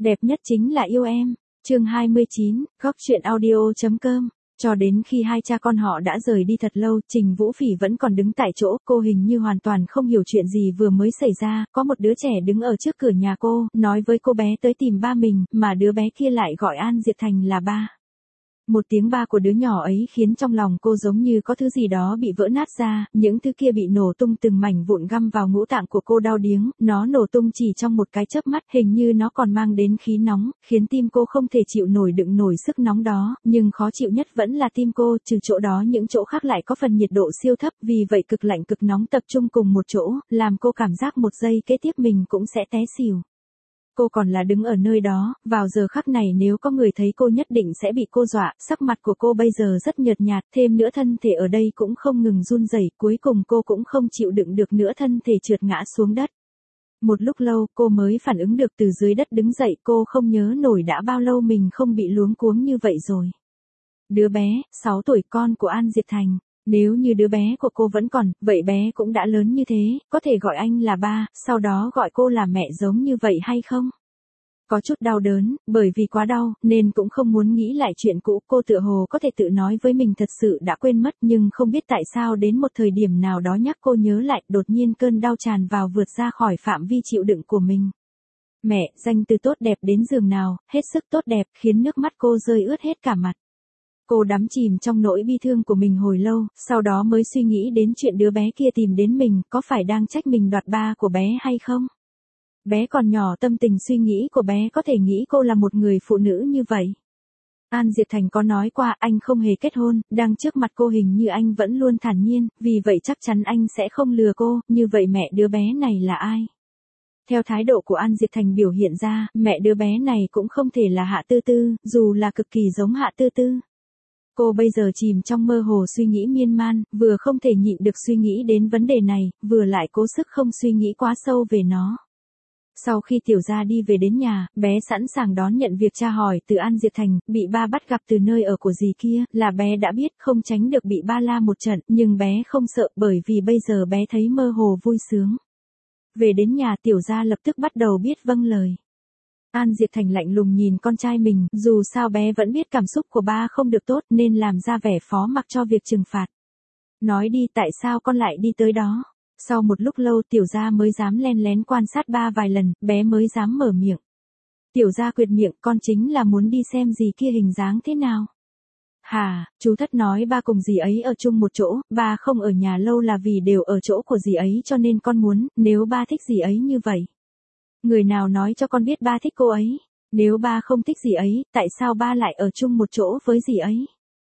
Đẹp nhất chính là yêu em. Chương 29, góc truyện audio.com. Cho đến khi hai cha con họ đã rời đi thật lâu, Trình Vũ Phỉ vẫn còn đứng tại chỗ, cô hình như hoàn toàn không hiểu chuyện gì vừa mới xảy ra, có một đứa trẻ đứng ở trước cửa nhà cô, nói với cô bé tới tìm ba mình, mà đứa bé kia lại gọi An Diệt Thành là ba. Một tiếng ba của đứa nhỏ ấy khiến trong lòng cô giống như có thứ gì đó bị vỡ nát ra, những thứ kia bị nổ tung từng mảnh vụn găm vào ngũ tạng của cô đau điếng, nó nổ tung chỉ trong một cái chớp mắt, hình như nó còn mang đến khí nóng, khiến tim cô không thể chịu nổi đựng nổi sức nóng đó, nhưng khó chịu nhất vẫn là tim cô, trừ chỗ đó những chỗ khác lại có phần nhiệt độ siêu thấp, vì vậy cực lạnh cực nóng tập trung cùng một chỗ, làm cô cảm giác một giây kế tiếp mình cũng sẽ té xỉu. Cô còn là đứng ở nơi đó, vào giờ khắc này nếu có người thấy cô nhất định sẽ bị cô dọa, sắc mặt của cô bây giờ rất nhợt nhạt, thêm nữa thân thể ở đây cũng không ngừng run rẩy, cuối cùng cô cũng không chịu đựng được nữa thân thể trượt ngã xuống đất. Một lúc lâu, cô mới phản ứng được từ dưới đất đứng dậy, cô không nhớ nổi đã bao lâu mình không bị luống cuống như vậy rồi. Đứa bé, 6 tuổi con của An Diệt Thành. Nếu như đứa bé của cô vẫn còn, vậy bé cũng đã lớn như thế, có thể gọi anh là ba, sau đó gọi cô là mẹ giống như vậy hay không? Có chút đau đớn, bởi vì quá đau, nên cũng không muốn nghĩ lại chuyện cũ, cô tựa hồ có thể tự nói với mình thật sự đã quên mất nhưng không biết tại sao đến một thời điểm nào đó nhắc cô nhớ lại, đột nhiên cơn đau tràn vào vượt ra khỏi phạm vi chịu đựng của mình. Mẹ, danh từ tốt đẹp đến giường nào, hết sức tốt đẹp, khiến nước mắt cô rơi ướt hết cả mặt. Cô đắm chìm trong nỗi bi thương của mình hồi lâu, sau đó mới suy nghĩ đến chuyện đứa bé kia tìm đến mình, có phải đang trách mình đoạt ba của bé hay không? Bé còn nhỏ, tâm tình suy nghĩ của bé có thể nghĩ cô là một người phụ nữ như vậy. An Diệt Thành có nói qua anh không hề kết hôn, đang trước mặt cô hình như anh vẫn luôn thản nhiên, vì vậy chắc chắn anh sẽ không lừa cô, như vậy mẹ đứa bé này là ai? Theo thái độ của An Diệt Thành biểu hiện ra, mẹ đứa bé này cũng không thể là Hạ Tư Tư, dù là cực kỳ giống Hạ Tư Tư. Cô bây giờ chìm trong mơ hồ suy nghĩ miên man, vừa không thể nhịn được suy nghĩ đến vấn đề này, vừa lại cố sức không suy nghĩ quá sâu về nó. Sau khi tiểu gia đi về đến nhà, bé sẵn sàng đón nhận việc tra hỏi từ An Diệt Thành, bị ba bắt gặp từ nơi ở của dì kia, là bé đã biết không tránh được bị ba la một trận, nhưng bé không sợ bởi vì bây giờ bé thấy mơ hồ vui sướng. Về đến nhà tiểu gia lập tức bắt đầu biết vâng lời. An Diệt Thành lạnh lùng nhìn con trai mình, dù sao bé vẫn biết cảm xúc của ba không được tốt nên làm ra vẻ phó mặc cho việc trừng phạt. Nói đi tại sao con lại đi tới đó? Sau một lúc lâu tiểu gia mới dám len lén quan sát ba vài lần, bé mới dám mở miệng. Tiểu gia quyệt miệng, con chính là muốn đi xem dì kia hình dáng thế nào. Hà, chú Thất nói ba cùng dì ấy ở chung một chỗ, ba không ở nhà lâu là vì đều ở chỗ của dì ấy cho nên con muốn, nếu ba thích dì ấy như vậy. Người nào nói cho con biết ba thích cô ấy? Nếu ba không thích dì ấy, tại sao ba lại ở chung một chỗ với dì ấy?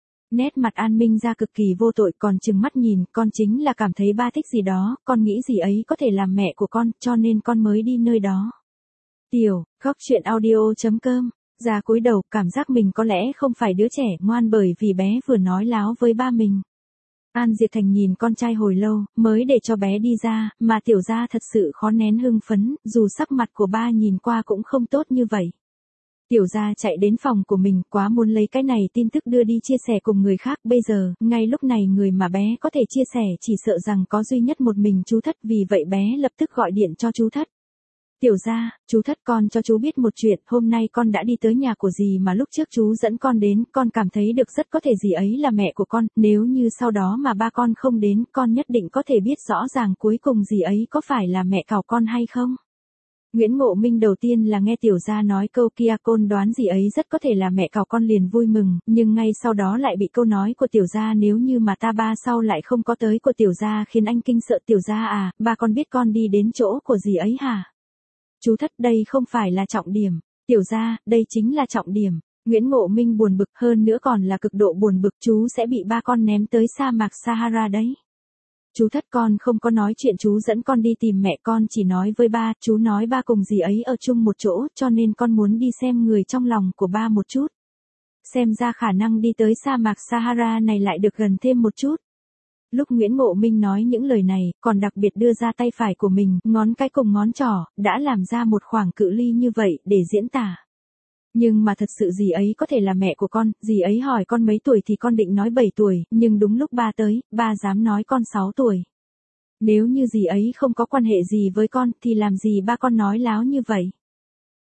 Nét mặt An Minh ra cực kỳ vô tội, còn trừng mắt nhìn, con chính là cảm thấy ba thích gì đó, con nghĩ dì ấy có thể làm mẹ của con, cho nên con mới đi nơi đó. Tiểu, góc truyện audio.com, ra cúi đầu, cảm giác mình có lẽ không phải đứa trẻ ngoan bởi vì bé vừa nói láo với ba mình. An Diệt Thành nhìn con trai hồi lâu, mới để cho bé đi ra, mà tiểu gia thật sự khó nén hưng phấn, dù sắc mặt của ba nhìn qua cũng không tốt như vậy. Tiểu gia chạy đến phòng của mình, quá muốn lấy cái này tin tức đưa đi chia sẻ cùng người khác, bây giờ, ngay lúc này người mà bé có thể chia sẻ chỉ sợ rằng có duy nhất một mình chú Thất, vì vậy bé lập tức gọi điện cho chú Thất. Tiểu gia, chú Thất con cho chú biết một chuyện, hôm nay con đã đi tới nhà của dì mà lúc trước chú dẫn con đến, con cảm thấy được rất có thể dì ấy là mẹ của con, nếu như sau đó mà ba con không đến, con nhất định có thể biết rõ ràng cuối cùng dì ấy có phải là mẹ cào con hay không. Nguyễn Ngộ Minh đầu tiên là nghe tiểu gia nói câu kia, côn đoán dì ấy rất có thể là mẹ cào con liền vui mừng, nhưng ngay sau đó lại bị câu nói của tiểu gia nếu như mà ta ba sau lại không có tới của tiểu gia khiến anh kinh sợ. Tiểu gia à, ba con biết con đi đến chỗ của dì ấy hả? Chú Thất, đây không phải là trọng điểm. Tiểu gia, đây chính là trọng điểm. Nguyễn Ngộ Minh buồn bực, hơn nữa còn là cực độ buồn bực, chú sẽ bị ba con ném tới sa mạc Sahara đấy. Chú Thất, con không có nói chuyện chú dẫn con đi tìm mẹ, con chỉ nói với ba, chú nói ba cùng dì ấy ở chung một chỗ, cho nên con muốn đi xem người trong lòng của ba một chút. Xem ra khả năng đi tới sa mạc Sahara này lại được gần thêm một chút. Lúc Nguyễn Ngộ Minh nói những lời này, còn đặc biệt đưa ra tay phải của mình, ngón cái cùng ngón trỏ, đã làm ra một khoảng cự ly như vậy, để diễn tả. Nhưng mà thật sự dì ấy có thể là mẹ của con, dì ấy hỏi con mấy tuổi thì con định nói 7 tuổi, nhưng đúng lúc ba tới, ba dám nói con 6 tuổi. Nếu như dì ấy không có quan hệ gì với con, thì làm gì ba con nói láo như vậy?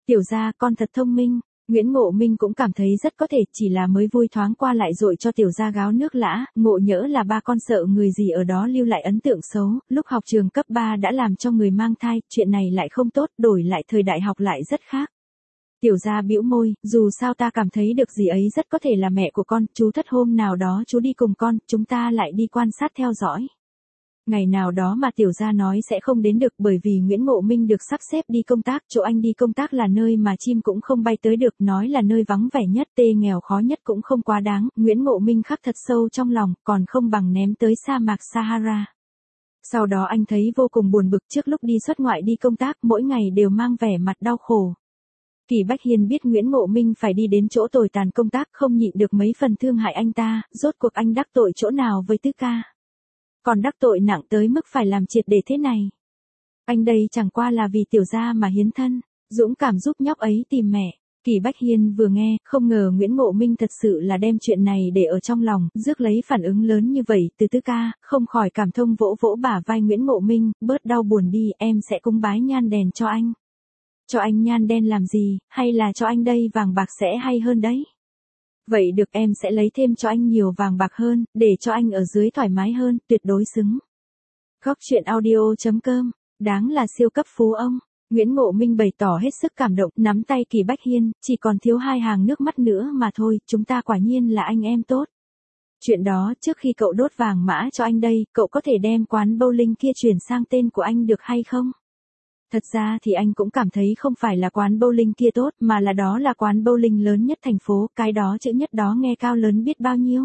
Tiểu gia con thật thông minh. Nguyễn Ngộ Minh cũng cảm thấy rất có thể, chỉ là mới vui thoáng qua lại dội cho tiểu gia gáo nước lã, ngộ nhỡ là ba con sợ người gì ở đó lưu lại ấn tượng xấu, lúc học trường cấp 3 đã làm cho người mang thai, chuyện này lại không tốt, đổi lại thời đại học lại rất khác. Tiểu gia bĩu môi, dù sao ta cảm thấy được gì ấy rất có thể là mẹ của con, chú thất hôm nào đó chú đi cùng con, chúng ta lại đi quan sát theo dõi. Ngày nào đó mà tiểu gia nói sẽ không đến được bởi vì Nguyễn Ngộ Minh được sắp xếp đi công tác, chỗ anh đi công tác là nơi mà chim cũng không bay tới được, nói là nơi vắng vẻ nhất, tê nghèo khó nhất cũng không quá đáng, Nguyễn Ngộ Minh khắc thật sâu trong lòng, còn không bằng ném tới sa mạc Sahara. Sau đó anh thấy vô cùng buồn bực, trước lúc đi xuất ngoại đi công tác, mỗi ngày đều mang vẻ mặt đau khổ. Kỳ Bách Hiên biết Nguyễn Ngộ Minh phải đi đến chỗ tồi tàn công tác, không nhịn được mấy phần thương hại anh ta, rốt cuộc anh đắc tội chỗ nào với Tứ ca. Còn đắc tội nặng tới mức phải làm triệt để thế này. Anh đây chẳng qua là vì tiểu gia mà hiến thân, dũng cảm giúp nhóc ấy tìm mẹ. Kỳ Bách Hiên vừa nghe, không ngờ Nguyễn Ngộ Minh thật sự là đem chuyện này để ở trong lòng, rước lấy phản ứng lớn như vậy từ Tứ ca, không khỏi cảm thông vỗ vỗ bả vai Nguyễn Ngộ Minh, bớt đau buồn đi, em sẽ cúng bái nhan đèn cho anh. Cho anh nhan đen làm gì, hay là cho anh đây vàng bạc sẽ hay hơn đấy. Vậy được, em sẽ lấy thêm cho anh nhiều vàng bạc hơn, để cho anh ở dưới thoải mái hơn, tuyệt đối xứng. Góc truyện audio.com, đáng là siêu cấp phú ông. Nguyễn Ngộ Minh bày tỏ hết sức cảm động, nắm tay Kỳ Bách Hiên, chỉ còn thiếu 2 hàng nước mắt nữa mà thôi, chúng ta quả nhiên là anh em tốt. Chuyện đó, trước khi cậu đốt vàng mã cho anh đây, cậu có thể đem quán bowling kia chuyển sang tên của anh được hay không? Thật ra thì anh cũng cảm thấy không phải là quán bowling kia tốt, mà là đó là quán bowling lớn nhất thành phố, cái đó chữ nhất đó nghe cao lớn biết bao nhiêu.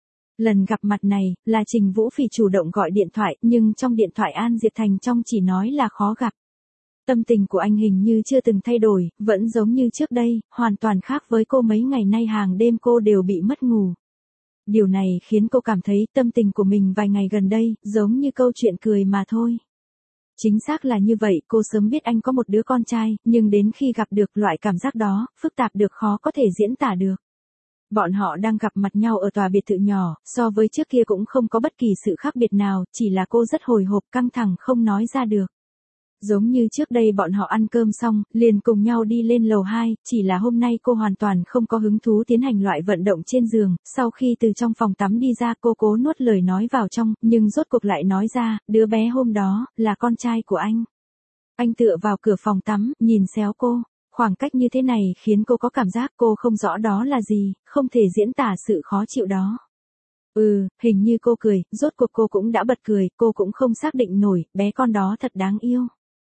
Lần gặp mặt này, là Trình Vũ Phỉ chủ động gọi điện thoại, nhưng trong điện thoại An Diệp Thành trong chỉ nói là khó gặp. Tâm tình của anh hình như chưa từng thay đổi, vẫn giống như trước đây, hoàn toàn khác với cô mấy ngày nay hàng đêm cô đều bị mất ngủ. Điều này khiến cô cảm thấy tâm tình của mình vài ngày gần đây, giống như câu chuyện cười mà thôi. Chính xác là như vậy, cô sớm biết anh có một đứa con trai, nhưng đến khi gặp được loại cảm giác đó, phức tạp được khó có thể diễn tả được. Bọn họ đang gặp mặt nhau ở tòa biệt thự nhỏ, so với trước kia cũng không có bất kỳ sự khác biệt nào, chỉ là cô rất hồi hộp căng thẳng không nói ra được. Giống như trước đây bọn họ ăn cơm xong, liền cùng nhau đi lên lầu 2, chỉ là hôm nay cô hoàn toàn không có hứng thú tiến hành loại vận động trên giường, sau khi từ trong phòng tắm đi ra cô cố nuốt lời nói vào trong, nhưng rốt cuộc lại nói ra, đứa bé hôm đó, là con trai của anh. Anh tựa vào cửa phòng tắm, nhìn xéo cô, khoảng cách như thế này khiến cô có cảm giác cô không rõ đó là gì, không thể diễn tả sự khó chịu đó. Hình như cô cười, rốt cuộc cô cũng đã bật cười, cô cũng không xác định nổi, bé con đó thật đáng yêu.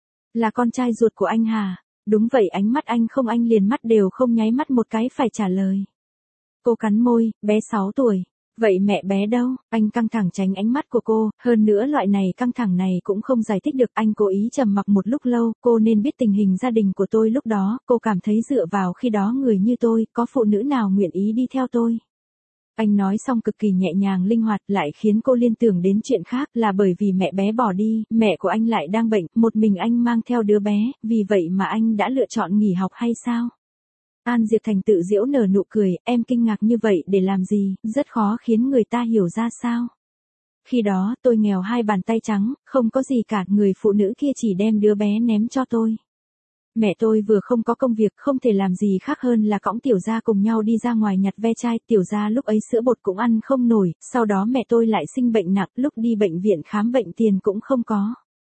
Là con trai ruột của anh hả? Đúng vậy, ánh mắt anh không, anh liền mắt đều không nháy mắt một cái phải trả lời. Cô cắn môi, bé 6 tuổi. Vậy mẹ bé đâu? Anh căng thẳng tránh ánh mắt của cô, hơn nữa loại này căng thẳng này cũng không giải thích được, anh cố ý trầm mặc một lúc lâu, cô nên biết tình hình gia đình của tôi lúc đó, cô cảm thấy dựa vào khi đó người như tôi, có phụ nữ nào nguyện ý đi theo tôi. Anh nói xong cực kỳ nhẹ nhàng linh hoạt, lại khiến cô liên tưởng đến chuyện khác, là bởi vì mẹ bé bỏ đi, mẹ của anh lại đang bệnh, một mình anh mang theo đứa bé, vì vậy mà anh đã lựa chọn nghỉ học hay sao? An Diệp Thành tự giễu nở nụ cười, em kinh ngạc như vậy để làm gì, rất khó khiến người ta hiểu ra sao? Khi đó, tôi nghèo 2 bàn tay trắng, không có gì cả, người phụ nữ kia chỉ đem đứa bé ném cho tôi. Mẹ tôi vừa không có công việc, không thể làm gì khác hơn là cõng tiểu gia cùng nhau đi ra ngoài nhặt ve chai, tiểu gia lúc ấy sữa bột cũng ăn không nổi, sau đó mẹ tôi lại sinh bệnh nặng, lúc đi bệnh viện khám bệnh tiền cũng không có.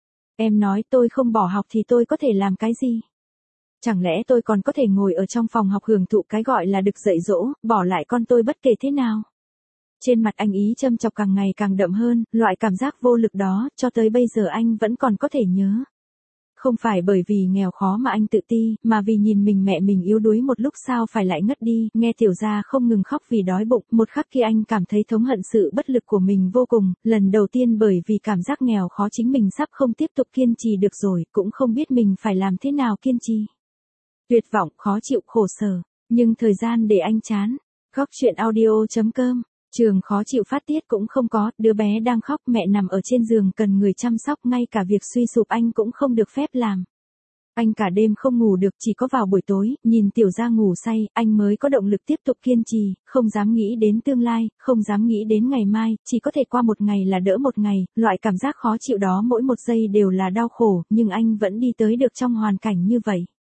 Em nói tôi không bỏ học thì tôi có thể làm cái gì? Chẳng lẽ tôi còn có thể ngồi ở trong phòng học hưởng thụ cái gọi là được dạy dỗ, bỏ lại con tôi bất kể thế nào? Trên mặt anh ý châm chọc càng ngày càng đậm hơn, loại cảm giác vô lực đó, cho tới bây giờ anh vẫn còn có thể nhớ. Không phải bởi vì nghèo khó mà anh tự ti, mà vì nhìn mẹ mình yếu đuối một lúc sao phải lại ngất đi, nghe tiểu gia không ngừng khóc vì đói bụng, một khắc khi anh cảm thấy thống hận sự bất lực của mình vô cùng, lần đầu tiên bởi vì cảm giác nghèo khó chính mình sắp không tiếp tục kiên trì được rồi, cũng không biết mình phải làm thế nào kiên trì. Tuyệt vọng, khó chịu, khổ sở, nhưng thời gian để anh chán. Góc truyện audio.com, trường khó chịu phát tiết cũng không có, đứa bé đang khóc, mẹ nằm ở trên giường cần người chăm sóc, ngay cả việc suy sụp anh cũng không được phép làm. Anh cả đêm không ngủ được, chỉ có vào buổi tối, nhìn tiểu gia ngủ say, anh mới có động lực tiếp tục kiên trì, không dám nghĩ đến tương lai, không dám nghĩ đến ngày mai, chỉ có thể qua một ngày là đỡ một ngày, loại cảm giác khó chịu đó mỗi một giây đều là đau khổ, nhưng anh vẫn đi tới được trong hoàn cảnh như vậy.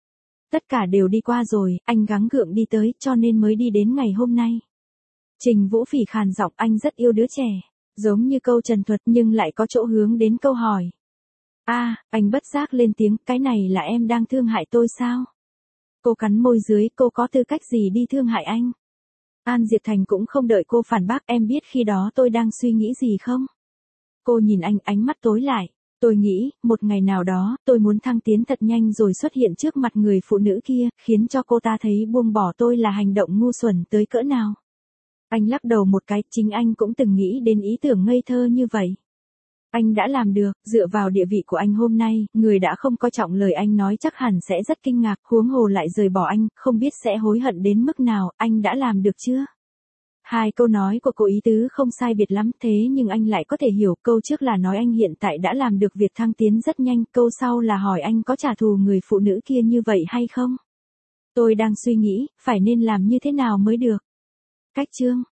Tất cả đều đi qua rồi, anh gắng gượng đi tới, cho nên mới đi đến ngày hôm nay. Trình Vũ Phỉ khàn giọng, anh rất yêu đứa trẻ. Giống như câu trần thuật nhưng lại có chỗ hướng đến câu hỏi. Anh bất giác lên tiếng, cái này là em đang thương hại tôi sao? Cô cắn môi dưới, cô có tư cách gì đi thương hại anh? An Diệp Thành cũng không đợi cô phản bác, em biết khi đó tôi đang suy nghĩ gì không? Cô nhìn anh, ánh mắt tối lại. Tôi nghĩ, một ngày nào đó, tôi muốn thăng tiến thật nhanh rồi xuất hiện trước mặt người phụ nữ kia, khiến cho cô ta thấy buông bỏ tôi là hành động ngu xuẩn tới cỡ nào. Anh lắc đầu một cái, chính anh cũng từng nghĩ đến ý tưởng ngây thơ như vậy. Anh đã làm được, dựa vào địa vị của anh hôm nay, người đã không coi trọng lời anh nói chắc hẳn sẽ rất kinh ngạc, huống hồ lại rời bỏ anh, không biết sẽ hối hận đến mức nào, anh đã làm được chưa? Hai câu nói của cô ý tứ không sai biệt lắm, thế nhưng anh lại có thể hiểu, câu trước là nói anh hiện tại đã làm được việc thăng tiến rất nhanh, câu sau là hỏi anh có trả thù người phụ nữ kia như vậy hay không? Tôi đang suy nghĩ, phải nên làm như thế nào mới được. Cách chương